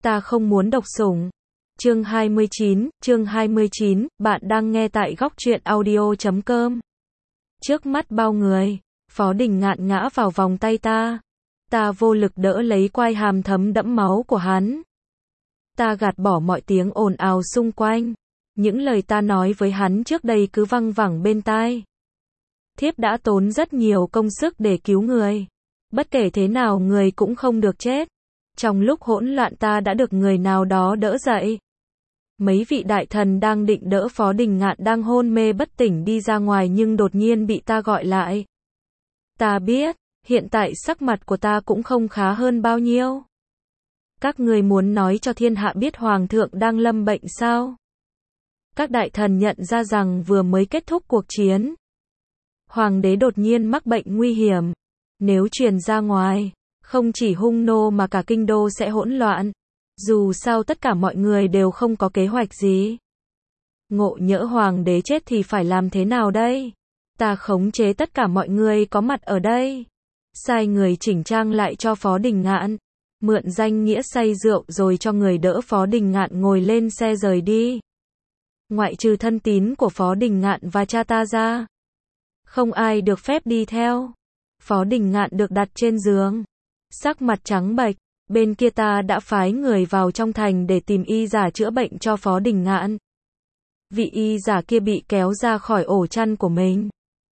Ta không muốn độc sủng. Chương 29, bạn đang nghe tại góc truyện audio.com. Trước mắt bao người, Phó Đình Ngạn ngã vào vòng tay ta. Ta vô lực đỡ lấy quai hàm thấm đẫm máu của hắn. Ta gạt bỏ mọi tiếng ồn ào xung quanh. Những lời ta nói với hắn trước đây cứ văng vẳng bên tai. Thiếp đã tốn rất nhiều công sức để cứu người. Bất kể thế nào người cũng không được chết. Trong lúc hỗn loạn ta đã được người nào đó đỡ dậy. Mấy vị đại thần đang định đỡ Phó Đình Ngạn đang hôn mê bất tỉnh đi ra ngoài nhưng đột nhiên bị ta gọi lại. Ta biết, hiện tại sắc mặt của ta cũng không khá hơn bao nhiêu. Các người muốn nói cho thiên hạ biết Hoàng thượng đang lâm bệnh sao? Các đại thần nhận ra rằng vừa mới kết thúc cuộc chiến. Hoàng đế đột nhiên mắc bệnh nguy hiểm. Nếu truyền ra ngoài, không chỉ Hung Nô mà cả kinh đô sẽ hỗn loạn. Dù sao tất cả mọi người đều không có kế hoạch gì. Ngộ nhỡ Hoàng đế chết thì phải làm thế nào đây? Ta khống chế tất cả mọi người có mặt ở đây. Sai người chỉnh trang lại cho Phó Đình Ngạn. Mượn danh nghĩa say rượu rồi cho người đỡ Phó Đình Ngạn ngồi lên xe rời đi. Ngoại trừ thân tín của Phó Đình Ngạn và cha ta ra, không ai được phép đi theo. Phó Đình Ngạn được đặt trên giường. Sắc mặt trắng bệch. Bên kia ta đã phái người vào trong thành để tìm y giả chữa bệnh cho Phó Đình Ngạn. Vị y giả kia bị kéo ra khỏi ổ chăn của mình.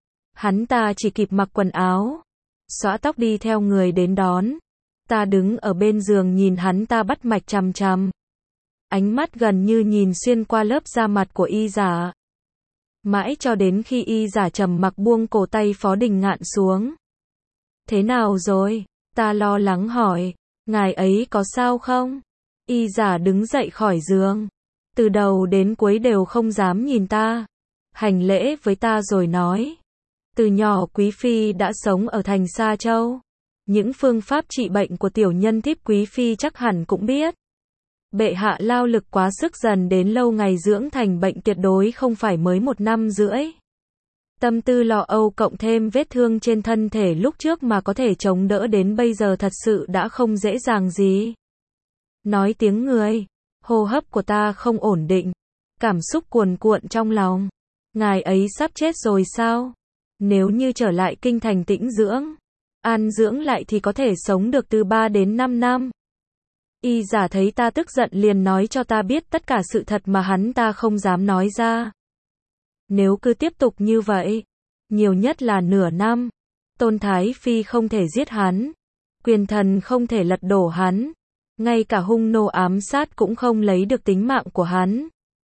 Hắn ta chỉ kịp mặc quần áo, xõa tóc đi theo người đến đón. Ta đứng ở bên giường nhìn hắn ta bắt mạch chằm chằm. Ánh mắt gần như nhìn xuyên qua lớp da mặt của y giả. Mãi cho đến khi y giả trầm mặc buông cổ tay Phó Đình Ngạn xuống. Thế nào rồi? Ta lo lắng hỏi. Ngài ấy có sao không? Y giả đứng dậy khỏi giường. Từ đầu đến cuối đều không dám nhìn ta. Hành lễ với ta rồi nói. Từ nhỏ Quý Phi đã sống ở thành Sa Châu. Những phương pháp trị bệnh của tiểu nhân thiếp Quý Phi chắc hẳn cũng biết. Bệ hạ lao lực quá sức dần đến lâu ngày dưỡng thành bệnh tuyệt đối không phải mới 1 năm rưỡi. Tâm tư lo âu cộng thêm vết thương trên thân thể lúc trước mà có thể chống đỡ đến bây giờ thật sự đã không dễ dàng gì. Nói tiếng người, hô hấp của ta không ổn định, cảm xúc cuồn cuộn trong lòng. Ngài ấy sắp chết rồi sao? Nếu như trở lại kinh thành tĩnh dưỡng, an dưỡng lại thì có thể sống được từ 3 đến 5 năm. Y giả thấy ta tức giận liền nói cho ta biết tất cả sự thật mà hắn ta không dám nói ra. Nếu cứ tiếp tục như vậy, nhiều nhất là nửa năm, Tôn Thái Phi không thể giết hắn, quyền thần không thể lật đổ hắn, ngay cả Hung Nô ám sát cũng không lấy được tính mạng của hắn.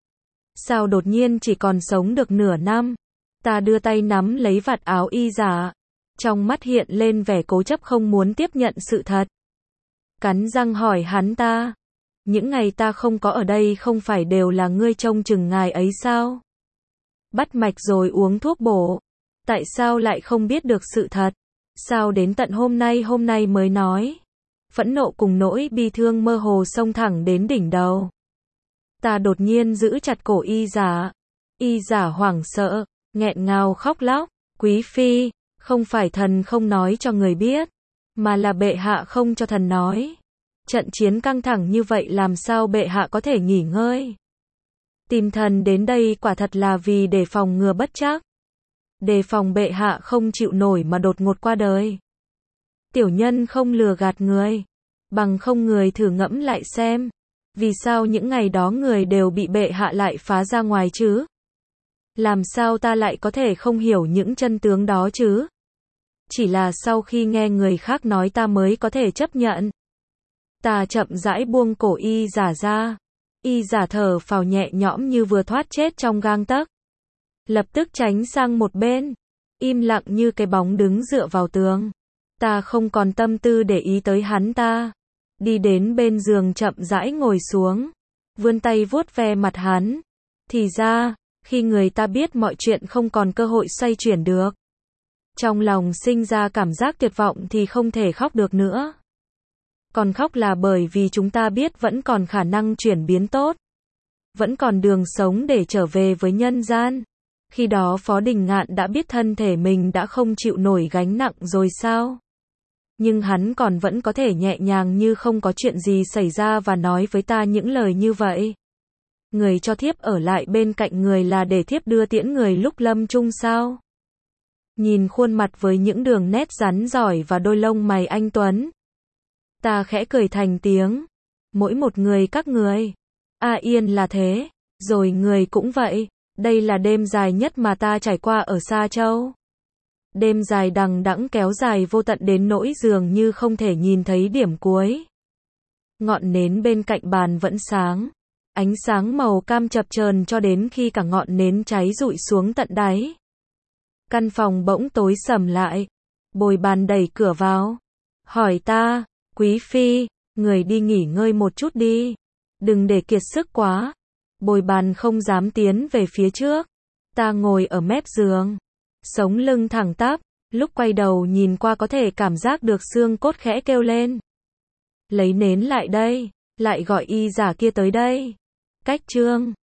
Sao đột nhiên chỉ còn sống được nửa năm? Ta đưa tay nắm lấy vạt áo y giả, trong mắt hiện lên vẻ cố chấp không muốn tiếp nhận sự thật. Cắn răng hỏi hắn ta, những ngày ta không có ở đây không phải đều là ngươi trông chừng ngài ấy sao? Bắt mạch rồi uống thuốc bổ. Tại sao lại không biết được sự thật? Sao đến tận hôm nay mới nói? Phẫn nộ cùng nỗi bi thương mơ hồ xông thẳng đến đỉnh đầu. Ta đột nhiên giữ chặt cổ y giả. Y giả hoảng sợ, nghẹn ngào khóc lóc. Quý Phi, không phải thần không nói cho người biết, mà là bệ hạ không cho thần nói. Trận chiến căng thẳng như vậy làm sao bệ hạ có thể nghỉ ngơi? Tìm thần đến đây quả thật là vì để phòng ngừa bất trắc. Đề phòng bệ hạ không chịu nổi mà đột ngột qua đời. Tiểu nhân không lừa gạt người. Bằng không người thử ngẫm lại xem. Vì sao những ngày đó người đều bị bệ hạ lại phá ra ngoài chứ? Làm sao ta lại có thể không hiểu những chân tướng đó chứ? Chỉ là sau khi nghe người khác nói ta mới có thể chấp nhận. Ta chậm rãi buông cổ y giả ra. Y giả thở phào nhẹ nhõm như vừa thoát chết trong gang tấc. Lập tức tránh sang một bên. Im lặng như cái bóng đứng dựa vào tường. Ta không còn tâm tư để ý tới hắn ta. Đi đến bên giường chậm rãi ngồi xuống. Vươn tay vuốt ve mặt hắn. Thì ra, khi người ta biết mọi chuyện không còn cơ hội xoay chuyển được. Trong lòng sinh ra cảm giác tuyệt vọng thì không thể khóc được nữa. Còn khóc là bởi vì chúng ta biết vẫn còn khả năng chuyển biến tốt. Vẫn còn đường sống để trở về với nhân gian. Khi đó Phó Đình Ngạn đã biết thân thể mình đã không chịu nổi gánh nặng rồi sao? Nhưng hắn còn vẫn có thể nhẹ nhàng như không có chuyện gì xảy ra và nói với ta những lời như vậy. Người cho thiếp ở lại bên cạnh người là để thiếp đưa tiễn người lúc lâm chung sao? Nhìn khuôn mặt với những đường nét rắn giỏi và đôi lông mày anh tuấn. Ta khẽ cười thành tiếng. Mỗi một người các người. Yên là thế. Rồi người cũng vậy. Đây là đêm dài nhất mà ta trải qua ở Sa Châu. Đêm dài đằng đẵng kéo dài vô tận đến nỗi dường như không thể nhìn thấy điểm cuối. Ngọn nến bên cạnh bàn vẫn sáng. Ánh sáng màu cam chập chờn cho đến khi cả ngọn nến cháy rụi xuống tận đáy. Căn phòng bỗng tối sầm lại. Bồi bàn đẩy cửa vào. Hỏi ta, quý phi, người đi nghỉ ngơi một chút đi. Đừng để kiệt sức quá. Bồi bàn không dám tiến về phía trước. Ta ngồi ở mép giường. Sống lưng thẳng tắp. Lúc quay đầu nhìn qua có thể cảm giác được xương cốt khẽ kêu lên. Lấy nến lại đây. Lại gọi y giả kia tới đây. Cách chương